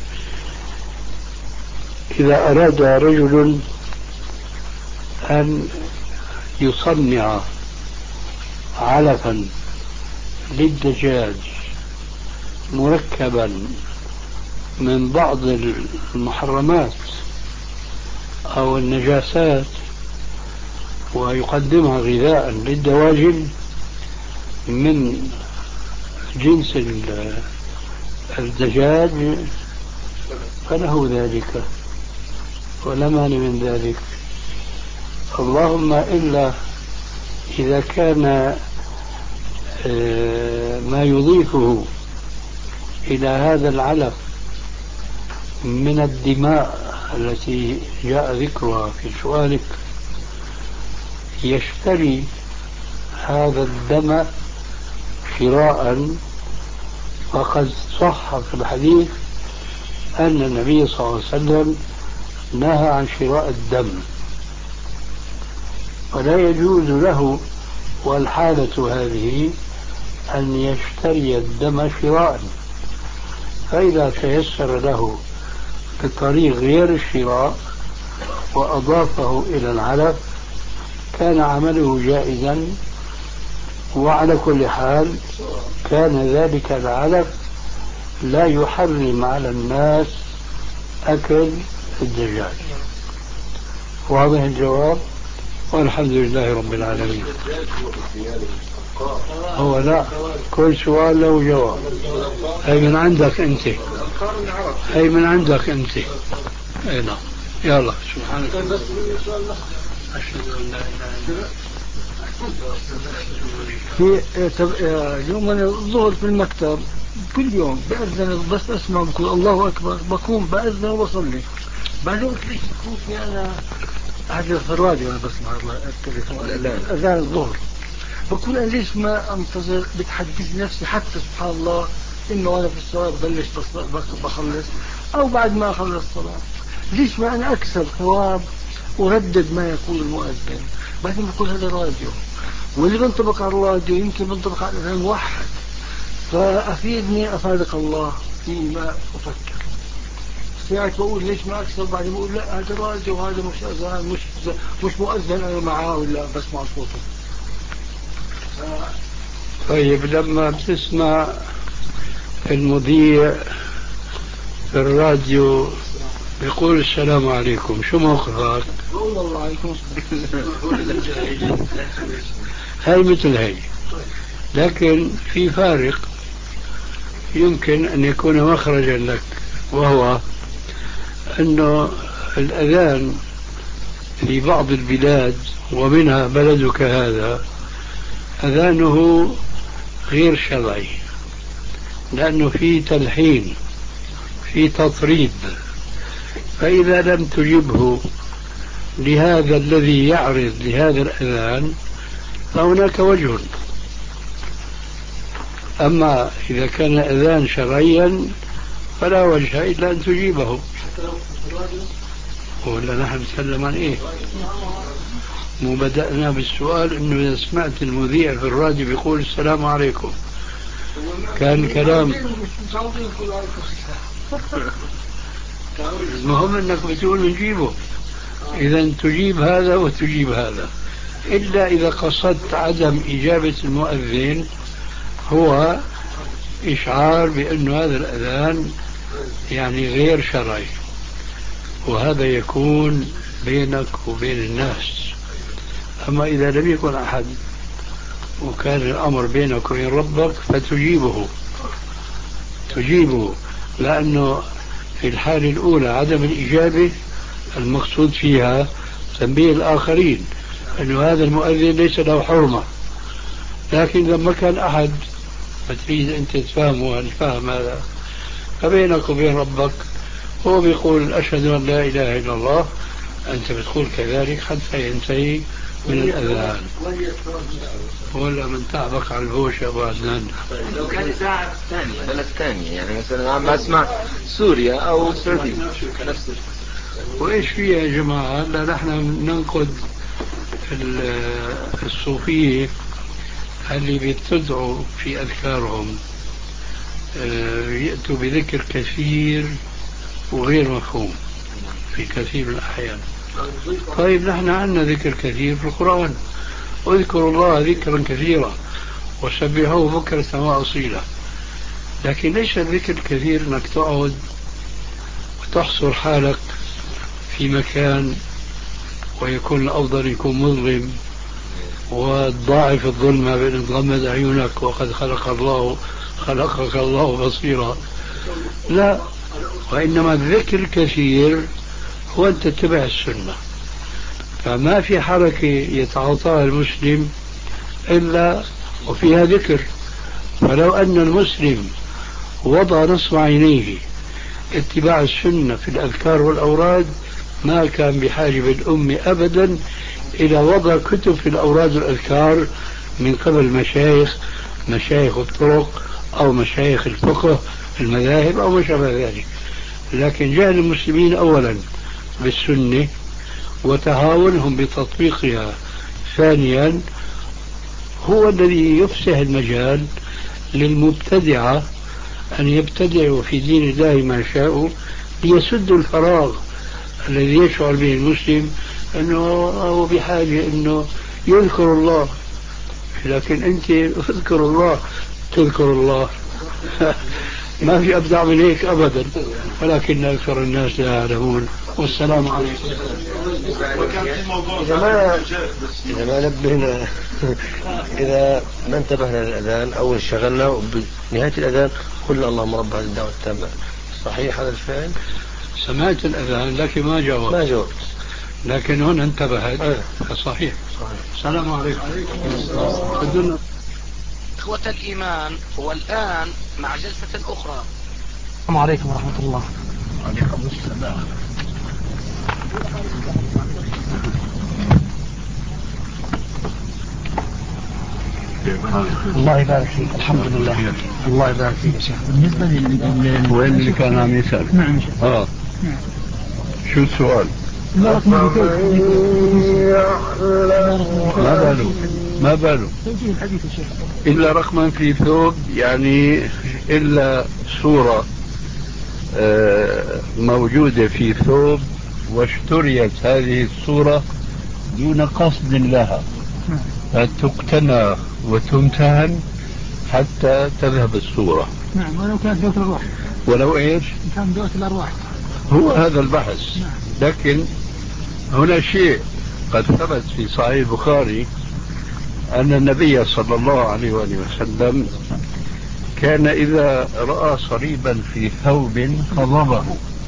إذا أراد رجل أن يصنع علفا للدجاج مركبا من بعض المحرمات أو النجاسات ويقدمها غذاء للدواجن من جنس الدجاج فله ذلك ولا مانع من ذلك. اللهم إلا إذا كان ما يضيفه إلى هذا العلف من الدماء التي جاء ذكرها في سؤالك يشتري هذا الدم شراء، فقد صح في الحديث أن النبي صلى الله عليه وسلم نهى عن شراء الدم، ولا يجوز له والحالة هذه أن يشتري الدم شراء. فإذا تيسر له بطريق غير الشراء وأضافه إلى العلف كان عمله جائزا، وعلى كل حال كان ذلك العلف لا يحرم على الناس أكل الدجاج. واضح الجواب؟ والحمد لله رب العالمين. هو لا، كل سؤال له جواب. هي من عندك أنت، هي من عندك أنت. أي نعم. يلا سبحانك أشهد أن لا إله إلا في يوم الظهر في المكتب كل يوم بأذن، بس أسمع بقول الله أكبر بقوم بأذن وبصلي. بعدين قلت ليش بكون في أنا هذا في الراديو أنا بسمع التليفون أذان الظهر، بقول أنا ليش ما أنتظر بتحدث نفسي حتى سبحان الله إنه أنا في الصلاة ببلش بخلص أو بعد ما أخلص الصلاة، ليش ما أنا أكسب ثواب وردد ما يقول المؤذن. بعدين بقول هذا راديو، واللي بنطبق على الراديو يمكن بنطبق على الأذان واحد، فأفيدني أفادك الله فيما أفكر. ساعة بقول ليش ما أكسب، بعدين بقول لا هذا راديو وهذا مش أذان، مش مش مؤذن أنا معاه ولا بسمع صوته. طيب لما بتسمع المذيع في الراديو بيقول السلام عليكم شو موقفك؟ بقول الله عليكم. هاي مثل هاي، لكن في فارق يمكن أن يكون مخرجا لك، وهو أنه الأذان في بعض البلاد ومنها بلدك هذا أذانه غير شرعي، لأنه في تلحين في تطريب، فإذا لم تجبه لهذا الذي يعرض لهذا الأذان فهناك وجه. أما إذا كان أذان شرعيا فلا وجه إلا أن تجيبه. ولا نحن نتكلم عن إيه؟ مو بدأنا بالسؤال إنه إذا سمعت المذيع في الراديو بيقول السلام عليكم كان كلام، المهم أنك بتقول نجيبه. إذا تجيب هذا وتجيب هذا، إلا إذا قصدت عدم إجابة المؤذن هو إشعار بأن هذا الأذان يعني غير شرعي، وهذا يكون بينك وبين الناس. أما إذا لم يكن أحد وكان الأمر بينك وبين ربك فتجيبه تجيبه لأنه في الحالة الأولى عدم الإجابة المقصود فيها تنبيه الآخرين أنه هذا المؤذن ليس له حرمة. لكن لما كان أحد بتريد أنت تفهمه الفهم هذا فبينك وبين ربك، هو بيقول أشهد أن لا إله إلا الله، أنت بتقول كذلك حتى ينتهي من الأذان. ولا من تعبك على الهوش أبو عدنان. لو كان ساعة ثانية ثلاث ثانية يعني مثلا عم أسمع سوريا أو السعودية نفس. وإيش فيها يا جماعة؟ هلا نحن ننقد الصوفية اللي بيبتدعوا في أذكارهم يأتوا بذكر كثير وغير مفهوم في كثير من الأحيان. طيب نحن عندنا ذكر كثير في القرآن، اذكروا الله ذكرا كثيرا وسبحوه بكرة وأصيلا، لكن ليس الذكر الكثير انك تقعد وتحصر حالك في مكان ويكون الأفضل يكون مظلم وتضاعف الظلمة بأن تغمض عيونك وقد خلق الله خلقك الله بصيرا. لا، وإنما الذكر الكثير هو أن تتبع السنة، فما في حركة يتعاطاها المسلم إلا وفيها ذكر. فلو أن المسلم وضع نصب عينيه اتباع السنة في الأذكار والأوراد ما كان بحاجة بالأم أبدا إلى وضع كتب في الأوراد والأذكار من قبل مشايخ مشايخ الطرق أو مشايخ الفقه المذاهب أو ما شابه ذلك. لكن جهل المسلمين أولا بالسنة وتهاونهم بتطبيقها ثانيا هو الذي يفسح المجال للمبتدعة أن يبتدعوا في دين الله ما شاءوا ليسدوا الفراغ الذي يشعر به المسلم أنه هو بحاجة أنه يذكر الله. لكن أنت اذكر الله تذكر الله ما في أبدع من هيك أبدا، ولكن أكثر الناس لا يعلمون. والسلام عليكم. إذا ما إذا ما نبهنا إذا ما انتبهنا للأذان أو انشغلنا وبنهاية الأذان قلنا اللهم رب هذه الدعوة التامة، صحيح هذا الفعل؟ سمعت الأذان لكن ما جاوبت ما جاوبت لكن هنا انتبهت. أه. صحيح. صحيح. السلام عليكم. إخوة الإيمان، والآن مع جلسة أخرى. السلام عليكم ورحمة الله. وعليكم السلام. الله يبارك فيك. الحمد لله. الله يبارك فيك يا شيخ. بالنسبة لل وين اللي كان عم يسأل؟ نعم. اه نعم. شو السؤال؟ ما باله ما باله إلا رقما في ثوب، يعني إلا صورة موجودة في ثوب واشتريت هذه الصورة دون قصد لها فتقتنى وتمتهن حتى تذهب الصورة. نعم. ولو كانت ذوات الأرواح. ولو إيش؟ كان ذوات الأرواح. هو هذا البحث. نعم. لكن هنا شيء قد ثبت في صحيح البخاري أن النبي صلى الله عليه وآله وسلم كان إذا رأى صليبا في ثوب قضبه،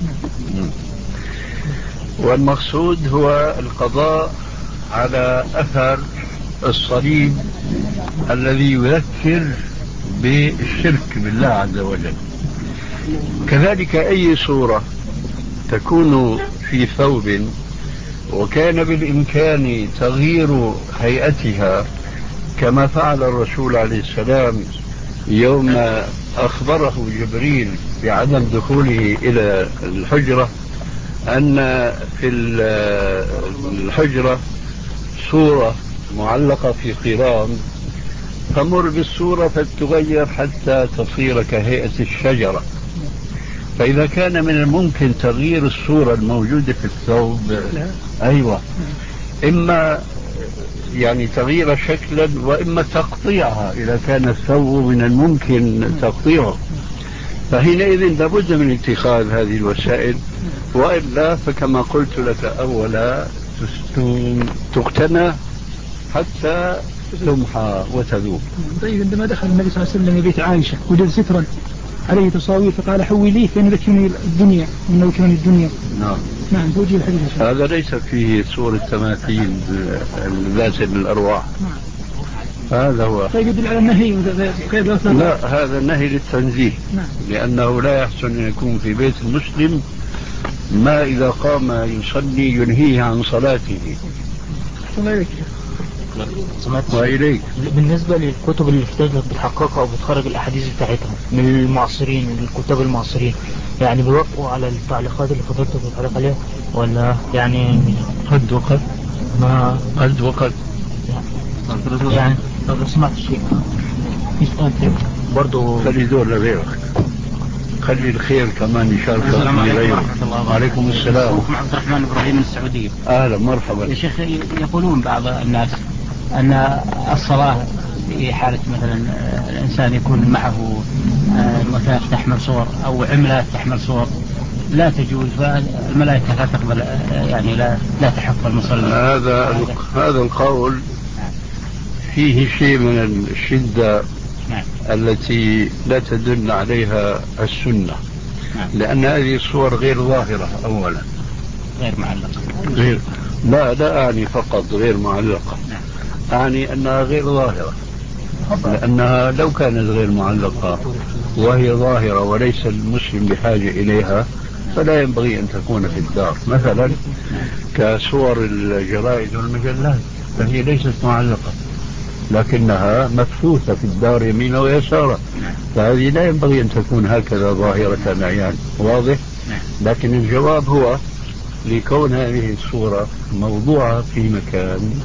والمقصود هو القضاء على أثر الصليب الذي يذكر بالشرك بالله عز وجل. كذلك أي صورة تكون في ثوب وكان بالإمكان تغيير هيئتها كما فعل الرسول عليه السلام يوم أخبره جبريل بعدم دخوله إلى الحجرة أن في الحجرة صورة معلقة في قرام، فمر بالصورة فتغير حتى تصير كهيئة الشجرة. فإذا كان من الممكن تغيير الصورة الموجودة في الثوب، أيوة، إما يعني تغيير شكلا وإما تقطيعها إذا كان الثوب من الممكن تقطيعه، فحينئذ لابد من اتخاذ هذه الوسائل، وإلا فكما قلت لك أولا تقتنى حتى تمحى وتذوب. طيب عندما دخل النبي صلى الله عليه وسلم بيت عائشة وجد سترا عليه تصاوير فقال حوليه فإن ذكرني الدنيا من ذكرني الدنيا. نعم. نعم. توجيه الحديث. هذا ليس فيه صورة تماثيل ذات الأرواح. نعم. هذا هو. طيب يدل على النهي. لا، هذا النهي للتنزيه. نعم. لأنه لا يحسن أن يكون في بيت المسلم ما إذا قام يصلي ينهيه عن صلاته. وإليك. بالنسبة للكتب اللي بتحققها أو بتخرج الأحاديث بتاعتها من المعاصرين، الكتاب المعاصرين، يعني بيوافقوا على التعليقات اللي فضلتوا بتعلق عليها ولا يعني قد وقد ما قد وقد يعني طب لو سمعت الشيخ في سؤال ثاني برضه. خلي دور لغيرك، خلي الخير كمان يشارك غيره. وعليكم السلام. أخوكم عبد الرحمن إبراهيم من السعودية. أهلا مرحبا. يا شيخ يقولون بعض الناس أن الصلاة في حالة مثلا الإنسان يكون معه مثلا تحمل صور أو عملة تحمل صور لا تجوز، فالملائكة لا تقبل يعني لا لا تحف المصلي. هذا هذا القول فيه شيء من الشدة. نعم. التي لا تدل عليها السنة. نعم. لأن هذه الصور غير ظاهرة أولا، غير معلقة. غير لا لا أعني فقط غير معلقة. نعم. أعني أنها غير ظاهرة، لأنها لو كانت غير معلقة وهي ظاهرة وليس المسلم بحاجة إليها فلا ينبغي أن تكون في الدار، مثلا كصور الجرائد والمجلات فهي ليست معلقة لكنها مبثوثة في الدار يمينا ويسارا، فهذه لا ينبغي أن تكون هكذا ظاهرة عيان. واضح؟ لكن الجواب هو لكون هذه الصورة موضوعة في مكان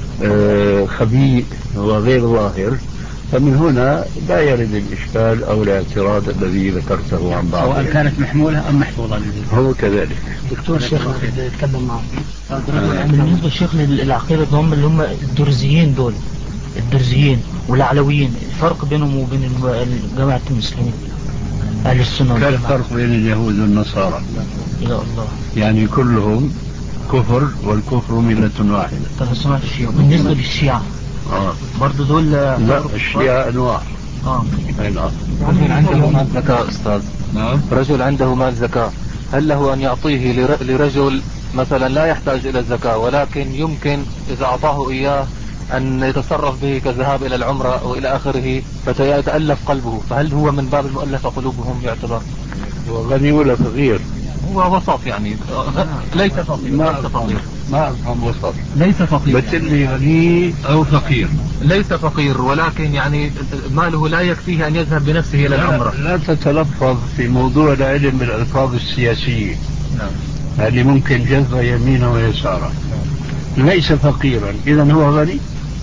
آه خبيء وغير ظاهر، فمن هنا لا يرد الإشكال أو الاعتراض الذي ذكرته عن بعض، سواء كانت محمولة أم محفوظة. هو كذلك. دكتور شيخ يتكلم معه بالنسبة للشيخ للعقيدة هم اللي هم الدرزيين دول، الدرزيين والعلويين، الفرق بينهم وبين جماعة المسلمين أهل السنة. كالفرق بين اليهود والنصارى. يا الله. يعني كلهم كفر والكفر ملة واحدة. طب سمعت الشيعة بالنسبة للشيعة آه. برضو دول لا الشيعة أنواع. آه. نعم. رجل عنده مال زكاة أستاذ. نعم. رجل عنده مال زكاة، هل له أن يعطيه لرجل مثلا لا يحتاج إلى الزكاة ولكن يمكن إذا أعطاه إياه أن يتصرف به كذهاب إلى العمرة وإلى آخره فيتألف قلبه، فهل هو من باب المؤلف قلوبهم يعتبر؟ هو غني ولا فقير؟ هو وسط يعني ليس فقير. ما فقير. ما أفهم وسط. ليس فقير. بتلي غني أو فقير. ليس فقير ولكن يعني ماله لا يكفيه أن يذهب بنفسه إلى العمرة. لا, لا تتلفظ في موضوع العلم بالألفاظ السياسية. نعم. اللي ممكن جذب يمينه ويساره. ليس فقيرا إذا هو غني.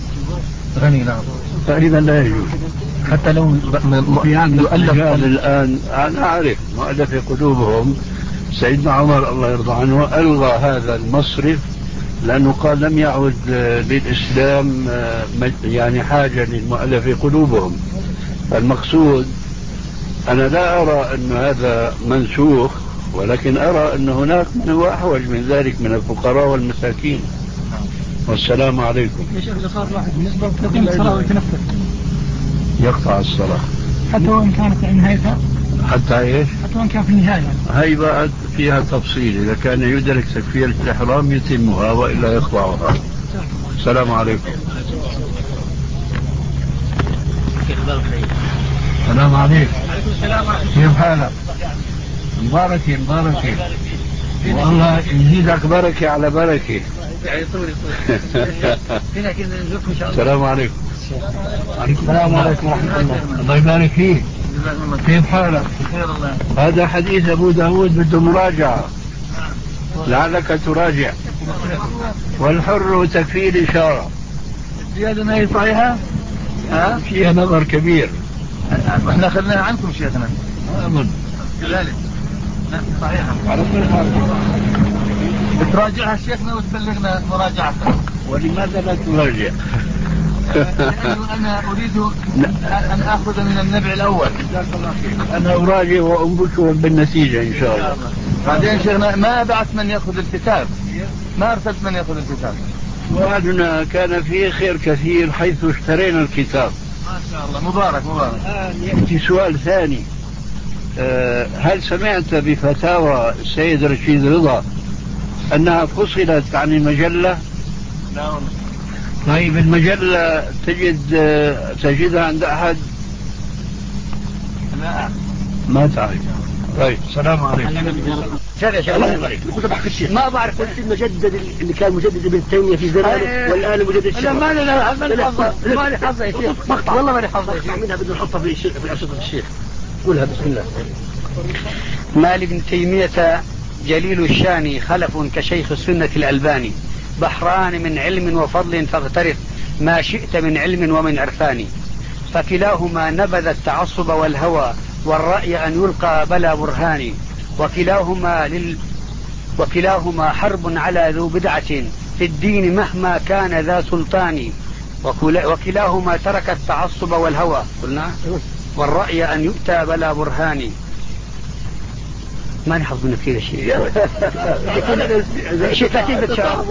غني نعم. فإذا لا يجوز. حتى لو يؤلف الآن أنا أعرف مؤلف قلوبهم سيدنا عمر الله يرضى عنه ألغى هذا المصرف لأنه قال لم يعد للإسلام يعني حاجة للمؤلف قلوبهم. المقصود أنا لا أرى أن هذا منسوخ، ولكن أرى أن هناك من هو أحوج من ذلك من الفقراء والمساكين. والسلام عليكم. يا شيخ صار واحد بالنسبة لتقييم الصلاة ويتنفس يقطع الصلاة حتى وإن كانت في نهايتها. حتى إيش؟ حتى وإن كان في النهاية. هاي بعد فيها تفصيل، إذا كان يدرك تكفيرة الإحرام يتمها وإلا يقطعها. السلام عليكم. السلام عليكم. كيف حالك؟ مباركة مباركة والله يزيدك بركة على بركة. السلام عليكم. السلام عليكم ورحمة الله. الله يبارك فيك. كيف حالك؟ هذا حديث أبو داود بده مراجعة لعلك تراجع. والحر تكفي الإشارة. زيادة ما هي صحيحة؟ ها؟ فيها نظر كبير. احنا خلناها عنكم شيخنا. أمن. كذلك. صحيحة. على كل حال. بتراجعها شيخنا وتبلغنا مراجعتها. ولماذا لا تراجع؟ لأنه أنا أريد أن أخذ من النبع الأول. أنا أراجع وأنبشر بالنتيجة إن شاء الله. بعدين شيخنا ما بعث من يأخذ الكتاب، ما أرسلت من يأخذ الكتاب. وعدنا كان فيه خير كثير حيث اشترينا الكتاب. ما شاء الله مبارك مبارك. الآن يأتي سؤال ثاني. أه هل سمعت بفتاوى السيد رشيد رضا أنها فصلت عن المجلة؟ لا والله. طيب المجلة تجد تجدها عند أحد؟ لا ما تعرف. طيب السلام عليكم. شاف يا شيخ الله يبارك فيك. ما بعرف قلت المجدد اللي كان مجدد ابن تيمية في زمانه والآن مجدد الشيخ. لا ما لا ما لي حظ ما لي حظ يا شيخ والله ما لي حظ. مقطع منها بدنا نحطها في في أنشطة الشيخ. قولها بسم الله. ما لابن تيمية جليل الشان خلف كشيخ السنة الألباني، بحران من علم وفضل فاغترف، ما شئت من علم ومن عرفان، فكلاهما نبذ التعصب والهوى والرأي أن يلقى بلا برهان، وكلاهما, لل وكلاهما حرب على ذو بدعة في الدين مهما كان ذا سلطان، وكلاهما ترك التعصب والهوى قلنا والرأي أن يؤتى بلا برهان. ما نحفظ من كثير شيء شيء ثلاثين شهر.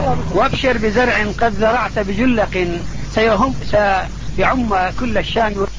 وابشر بزرع قد زرعت بجلق سيهم سيعم كل الشام.